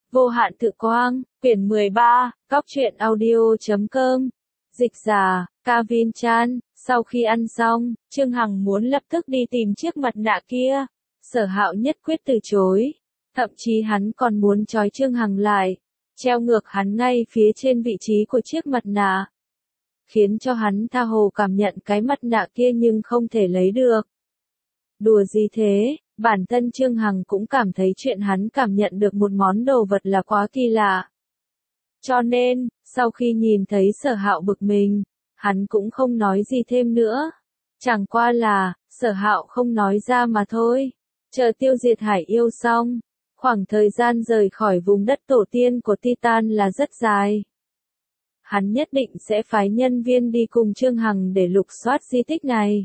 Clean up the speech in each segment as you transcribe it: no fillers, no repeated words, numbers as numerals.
Vô hạn tự quang, quyển 13, góc truyện audio.com. Dịch giả, Kavin Chan. Sau khi ăn xong, Trương Hằng muốn lập tức đi tìm chiếc mặt nạ kia. Sở Hạo nhất quyết từ chối. Thậm chí hắn còn muốn trói Trương Hằng lại, treo ngược hắn ngay phía trên vị trí của chiếc mặt nạ, khiến cho hắn tha hồ cảm nhận cái mặt nạ kia nhưng không thể lấy được. Đùa gì thế, bản thân Trương Hằng cũng cảm thấy chuyện hắn cảm nhận được một món đồ vật là quá kỳ lạ. Cho nên, sau khi nhìn thấy Sở Hạo bực mình, hắn cũng không nói gì thêm nữa. Chẳng qua là, Sở Hạo không nói ra mà thôi. Chờ tiêu diệt Hải Yêu xong, khoảng thời gian rời khỏi vùng đất tổ tiên của Titan là rất dài. Hắn nhất định sẽ phái nhân viên đi cùng Trương Hằng để lục soát di tích này.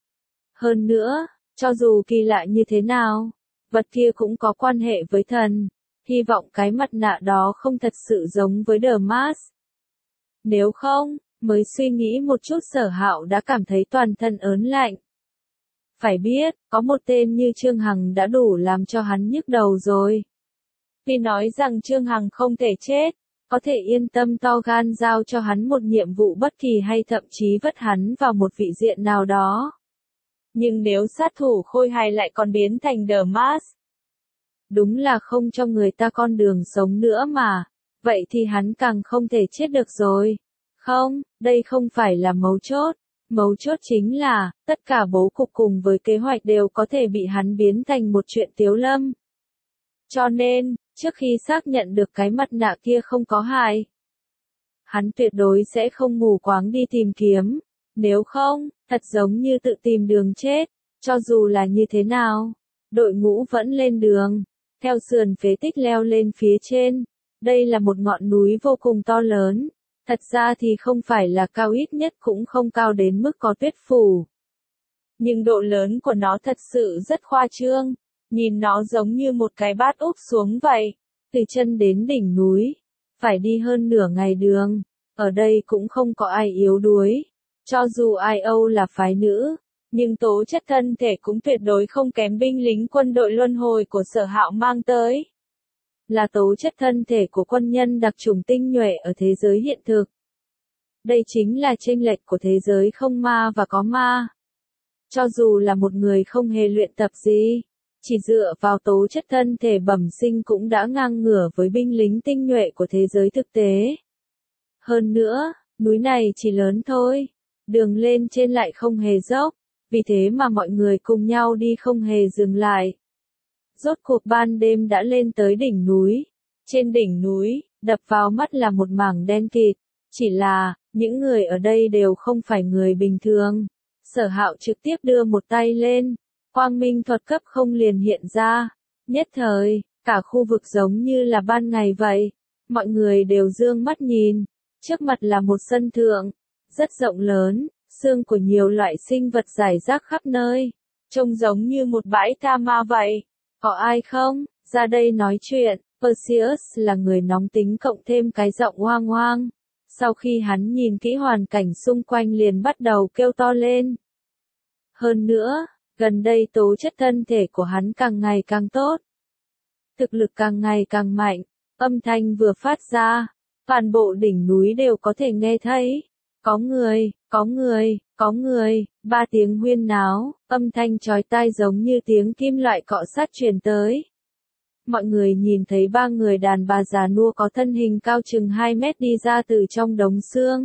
Hơn nữa, cho dù kỳ lạ như thế nào, vật kia cũng có quan hệ với thần. Hy vọng cái mặt nạ đó không thật sự giống với The Mask. Nếu không, mới suy nghĩ một chút Sở Hạo đã cảm thấy toàn thân ớn lạnh. Phải biết, có một tên như Trương Hằng đã đủ làm cho hắn nhức đầu rồi. Vì nói rằng Trương Hằng không thể chết, có thể yên tâm to gan giao cho hắn một nhiệm vụ bất kỳ hay thậm chí vất hắn vào một vị diện nào đó. Nhưng nếu sát thủ khôi hài lại còn biến thành The Mask, đúng là không cho người ta con đường sống nữa mà. Vậy thì hắn càng không thể chết được rồi. Không, đây không phải là mấu chốt. Mấu chốt chính là, tất cả bố cục cùng với kế hoạch đều có thể bị hắn biến thành một chuyện tiếu lâm. Cho nên, trước khi xác nhận được cái mặt nạ kia không có hại, hắn tuyệt đối sẽ không mù quáng đi tìm kiếm. Nếu không, thật giống như tự tìm đường chết. Cho dù là như thế nào, đội ngũ vẫn lên đường, theo sườn phế tích leo lên phía trên. Đây là một ngọn núi vô cùng to lớn. Thật ra thì không phải là cao, ít nhất cũng không cao đến mức có tuyết phủ. Nhưng độ lớn của nó thật sự rất khoa trương. Nhìn nó giống như một cái bát úp xuống vậy. Từ chân đến đỉnh núi, phải đi hơn nửa ngày đường. Ở đây cũng không có ai yếu đuối. Cho dù IO là phái nữ, nhưng tố chất thân thể cũng tuyệt đối không kém binh lính quân đội luân hồi của Sở Hạo mang tới. Là tố chất thân thể của quân nhân đặc chủng tinh nhuệ ở thế giới hiện thực. Đây chính là chênh lệch của thế giới không ma và có ma. Cho dù là một người không hề luyện tập gì, chỉ dựa vào tố chất thân thể bẩm sinh cũng đã ngang ngửa với binh lính tinh nhuệ của thế giới thực tế. Hơn nữa, núi này chỉ lớn thôi, đường lên trên lại không hề dốc, vì thế mà mọi người cùng nhau đi không hề dừng lại. Rốt cuộc ban đêm đã lên tới đỉnh núi. Trên đỉnh núi, đập vào mắt là một mảng đen kịt. Chỉ là, những người ở đây đều không phải người bình thường. Sở Hạo trực tiếp đưa một tay lên, quang minh thuật cấp không liền hiện ra. Nhất thời, cả khu vực giống như là ban ngày vậy. Mọi người đều dương mắt nhìn. Trước mặt là một sân thượng, rất rộng lớn, xương của nhiều loại sinh vật rải rác khắp nơi. Trông giống như một bãi tha ma vậy. Có ai không? Ra đây nói chuyện. Perseus là người nóng tính cộng thêm cái giọng hoang hoang. Sau khi hắn nhìn kỹ hoàn cảnh xung quanh liền bắt đầu kêu to lên. Hơn nữa, gần đây tố chất thân thể của hắn càng ngày càng tốt. Thực lực càng ngày càng mạnh. Âm thanh vừa phát ra, toàn bộ đỉnh núi đều có thể nghe thấy. Có người, có người, có người, ba tiếng huyên náo, âm thanh chói tai giống như tiếng kim loại cọ sát truyền tới. Mọi người nhìn thấy ba người đàn bà già nua có thân hình cao chừng 2 mét đi ra từ trong đống xương.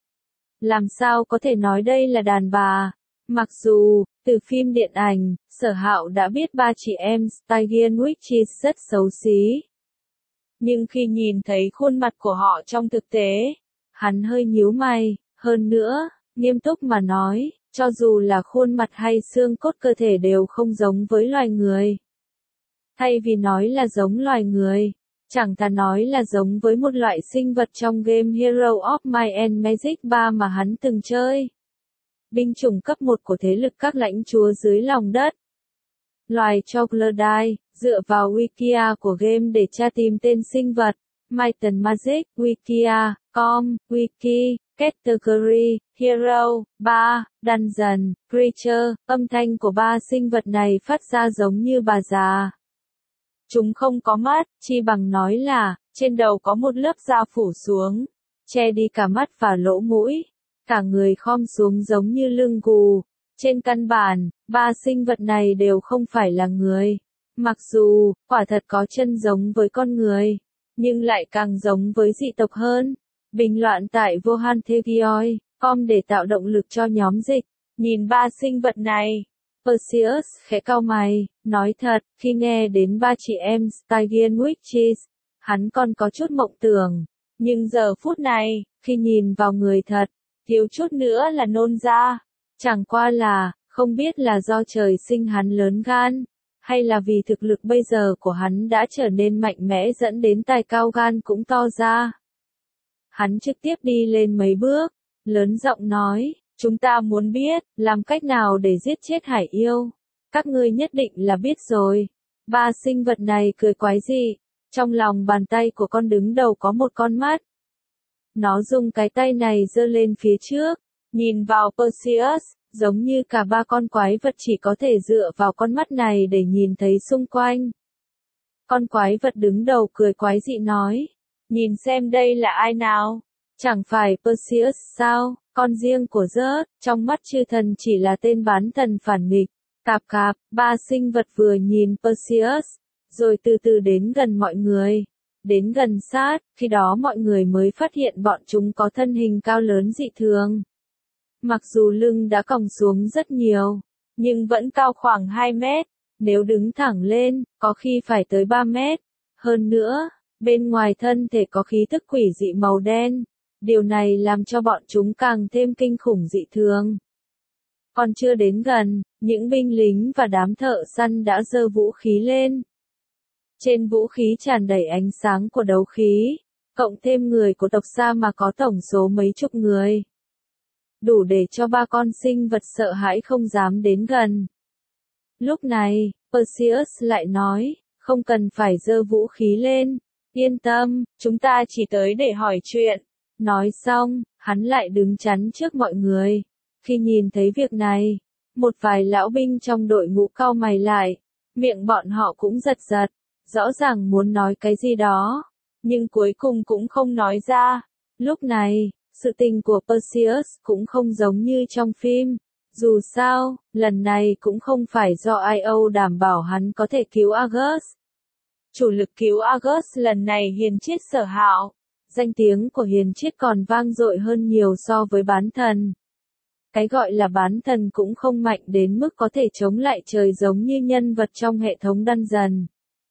Làm sao có thể nói đây là đàn bà? Mặc dù, từ phim điện ảnh, Sở Hạo đã biết ba chị em Stygian Witches rất xấu xí. Nhưng khi nhìn thấy khuôn mặt của họ trong thực tế, hắn hơi nhíu mày. Hơn nữa, nghiêm túc mà nói, cho dù là khuôn mặt hay xương cốt cơ thể đều không giống với loài người. Thay vì nói là giống loài người, chẳng thà nói là giống với một loại sinh vật trong game Hero of Might and Magic 3 mà hắn từng chơi. Binh chủng cấp 1 của thế lực các lãnh chúa dưới lòng đất. Loài Troglodyte, dựa vào Wikia của game để tra tìm tên sinh vật. Might and Magic, Wikia, Com, Wiki, Category, Hero, 3, Dungeon, Creature, âm thanh của ba sinh vật này phát ra giống như bà già. Chúng không có mắt, chi bằng nói là, trên đầu có một lớp da phủ xuống, che đi cả mắt và lỗ mũi. Cả người khom xuống giống như lưng gù. Trên căn bản, ba sinh vật này đều không phải là người. Mặc dù, quả thật có chân giống với con người, nhưng lại càng giống với dị tộc hơn. Bình luận tại vohanthevioi.com để tạo động lực cho nhóm dịch. Nhìn ba sinh vật này, Perseus khẽ cau mày, nói thật, khi nghe đến ba chị em Stygian Witches, hắn còn có chút mộng tưởng. Nhưng giờ phút này, khi nhìn vào người thật, thiếu chút nữa là nôn ra. Chẳng qua là, không biết là do trời sinh hắn lớn gan, hay là vì thực lực bây giờ của hắn đã trở nên mạnh mẽ dẫn đến tài cao gan cũng to ra. Hắn trực tiếp đi lên mấy bước, lớn giọng nói, chúng ta muốn biết, làm cách nào để giết chết hải yêu. Các ngươi nhất định là biết rồi. Ba sinh vật này cười quái dị, trong lòng bàn tay của con đứng đầu có một con mắt. Nó dùng cái tay này giơ lên phía trước, nhìn vào Perseus, giống như cả ba con quái vật chỉ có thể dựa vào con mắt này để nhìn thấy xung quanh. Con quái vật đứng đầu cười quái dị nói, nhìn xem đây là ai nào? Chẳng phải Perseus sao, con riêng của Zeus, trong mắt chư thần chỉ là tên bán thần phản nghịch. Tạp cạp, ba sinh vật vừa nhìn Perseus, rồi từ từ đến gần mọi người. Đến gần sát, khi đó mọi người mới phát hiện bọn chúng có thân hình cao lớn dị thường. Mặc dù lưng đã còng xuống rất nhiều, nhưng vẫn cao khoảng 2 mét, nếu đứng thẳng lên, có khi phải tới 3 mét. Hơn nữa, bên ngoài thân thể có khí tức quỷ dị màu đen, điều này làm cho bọn chúng càng thêm kinh khủng dị thường. Còn chưa đến gần, những binh lính và đám thợ săn đã giơ vũ khí lên. Trên vũ khí tràn đầy ánh sáng của đấu khí, cộng thêm người của tộc Sa mà có tổng số mấy chục người. Đủ để cho ba con sinh vật sợ hãi không dám đến gần. Lúc này, Perseus lại nói, không cần phải giơ vũ khí lên, yên tâm, chúng ta chỉ tới để hỏi chuyện. Nói xong, hắn lại đứng chắn trước mọi người. Khi nhìn thấy việc này, một vài lão binh trong đội ngũ cau mày lại, miệng bọn họ cũng giật giật, rõ ràng muốn nói cái gì đó, nhưng cuối cùng cũng không nói ra. Lúc này, sự tình của Perseus cũng không giống như trong phim. Dù sao, lần này cũng không phải do Io đảm bảo hắn có thể cứu Argus. Chủ lực cứu Argus lần này Hiền Triết Sở Hạo. Danh tiếng của Hiền Triết còn vang dội hơn nhiều so với bán thần. Cái gọi là bán thần cũng không mạnh đến mức có thể chống lại trời giống như nhân vật trong hệ thống Dungeon.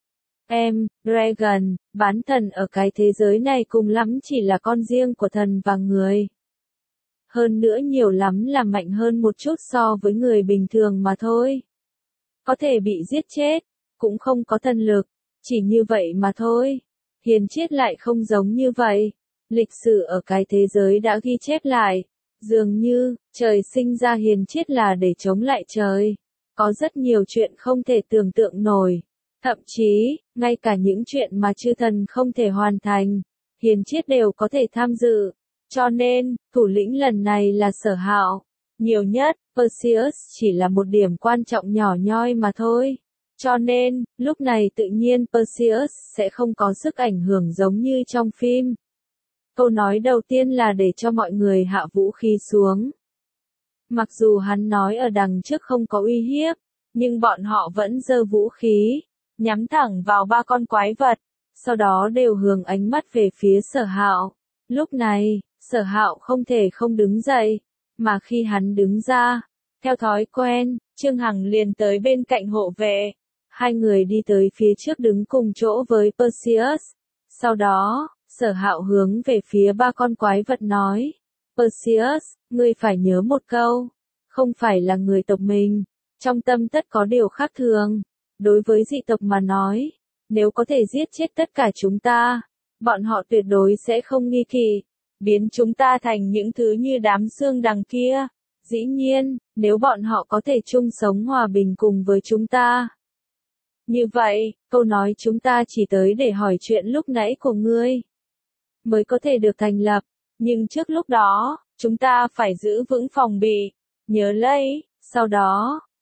Dragon, bán thần ở cái thế giới này cùng lắm chỉ là con riêng của thần và người. Hơn nữa nhiều lắm là mạnh hơn một chút so với người bình thường mà thôi. Có thể bị giết chết, cũng không có thần lực, chỉ như vậy mà thôi. Hiền Triết lại không giống như vậy. Lịch sử ở cái thế giới đã ghi chép lại, dường như, trời sinh ra Hiền Triết là để chống lại trời. Có rất nhiều chuyện không thể tưởng tượng nổi. Thậm chí, ngay cả những chuyện mà chư thần không thể hoàn thành, Hiền Triết đều có thể tham dự. Cho nên, thủ lĩnh lần này là Sở Hạo. Nhiều nhất, Perseus chỉ là một điểm quan trọng nhỏ nhoi mà thôi. Cho nên, lúc này tự nhiên Perseus sẽ không có sức ảnh hưởng giống như trong phim. Câu nói đầu tiên là để cho mọi người hạ vũ khí xuống. Mặc dù hắn nói ở đằng trước không có uy hiếp, nhưng bọn họ vẫn giơ vũ khí, nhắm thẳng vào ba con quái vật, sau đó đều hướng ánh mắt về phía Sở Hạo. Lúc này, Sở Hạo không thể không đứng dậy, mà khi hắn đứng ra, theo thói quen, Trương Hằng liền tới bên cạnh hộ vệ. Hai người đi tới phía trước đứng cùng chỗ với Perseus. Sau đó, Sở Hạo hướng về phía ba con quái vật nói, Perseus, ngươi phải nhớ một câu, không phải là người tộc mình, trong tâm tất có điều khác thường. Đối với dị tộc mà nói, nếu có thể giết chết tất cả chúng ta, bọn họ tuyệt đối sẽ không nghi kỵ, biến chúng ta thành những thứ như đám xương đằng kia. Dĩ nhiên, nếu bọn họ có thể chung sống hòa bình cùng với chúng ta. Như vậy, câu nói chúng ta chỉ tới để hỏi chuyện lúc nãy của ngươi mới có thể được thành lập, nhưng trước lúc đó, chúng ta phải giữ vững phòng bị. Nhớ lấy, sau đó,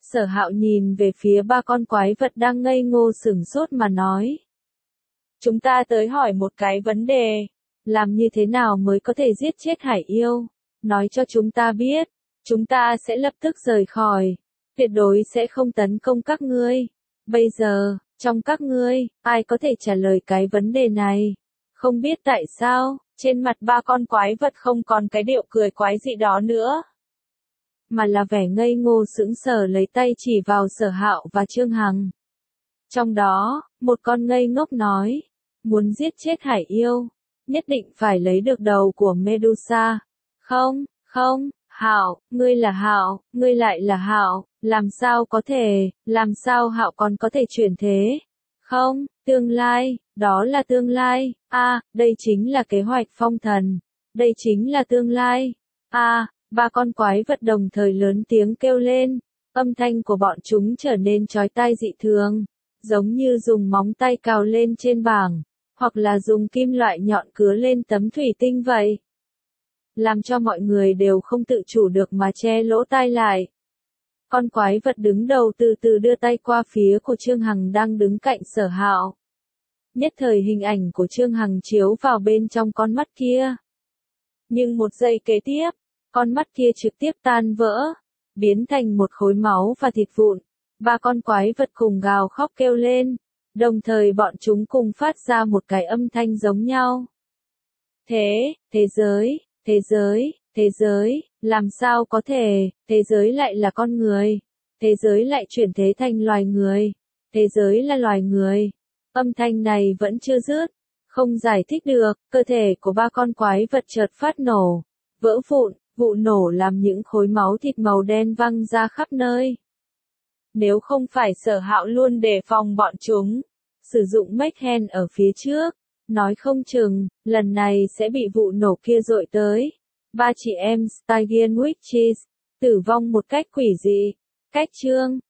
Sở Hạo nhìn về phía ba con quái vật đang ngây ngô sửng sốt mà nói. Chúng ta tới hỏi một cái vấn đề. Làm như thế nào mới có thể giết chết hải yêu? Nói cho chúng ta biết. Chúng ta sẽ lập tức rời khỏi. Tuyệt đối sẽ không tấn công các ngươi. Bây giờ, trong các ngươi, ai có thể trả lời cái vấn đề này? Không biết tại sao, trên mặt ba con quái vật không còn cái điệu cười quái dị đó nữa. Mà là vẻ ngây ngô sững sờ lấy tay chỉ vào Sở Hạo và Trương Hằng. Trong đó, một con ngây ngốc nói, muốn giết chết hải yêu, nhất định phải lấy được đầu của Medusa. Không, không, Hạo, ngươi là Hạo, ngươi lại là Hạo, làm sao có thể, làm sao Hạo còn có thể chuyển thế? Không, tương lai, đó là tương lai, đây chính là kế hoạch phong thần, đây chính là tương lai, ba con quái vật đồng thời lớn tiếng kêu lên, âm thanh của bọn chúng trở nên chói tai dị thường, giống như dùng móng tay cào lên trên bảng, hoặc là dùng kim loại nhọn cứa lên tấm thủy tinh vậy. Làm cho mọi người đều không tự chủ được mà che lỗ tai lại. Con quái vật đứng đầu từ từ đưa tay qua phía của Trương Hằng đang đứng cạnh Sở Hạo. Nhất thời hình ảnh của Trương Hằng chiếu vào bên trong con mắt kia. Nhưng một giây kế tiếp, con mắt kia trực tiếp tan vỡ, biến thành một khối máu và thịt vụn. Ba con quái vật cùng gào khóc kêu lên, đồng thời bọn chúng cùng phát ra một cái âm thanh giống nhau. Thế giới, làm sao có thể, thế giới lại là con người, thế giới lại chuyển thế thành loài người, thế giới là loài người. Âm thanh này vẫn chưa dứt, không giải thích được, cơ thể của ba con quái vật chợt phát nổ, vỡ vụn, vụ nổ làm những khối máu thịt màu đen văng ra khắp nơi. Nếu không phải Sở Hạo luôn đề phòng bọn chúng, sử dụng Mekhen ở phía trước, nói không chừng, lần này sẽ bị vụ nổ kia dội tới. Ba chị em Stygian Witches, tử vong một cách quỷ dị. Cách chương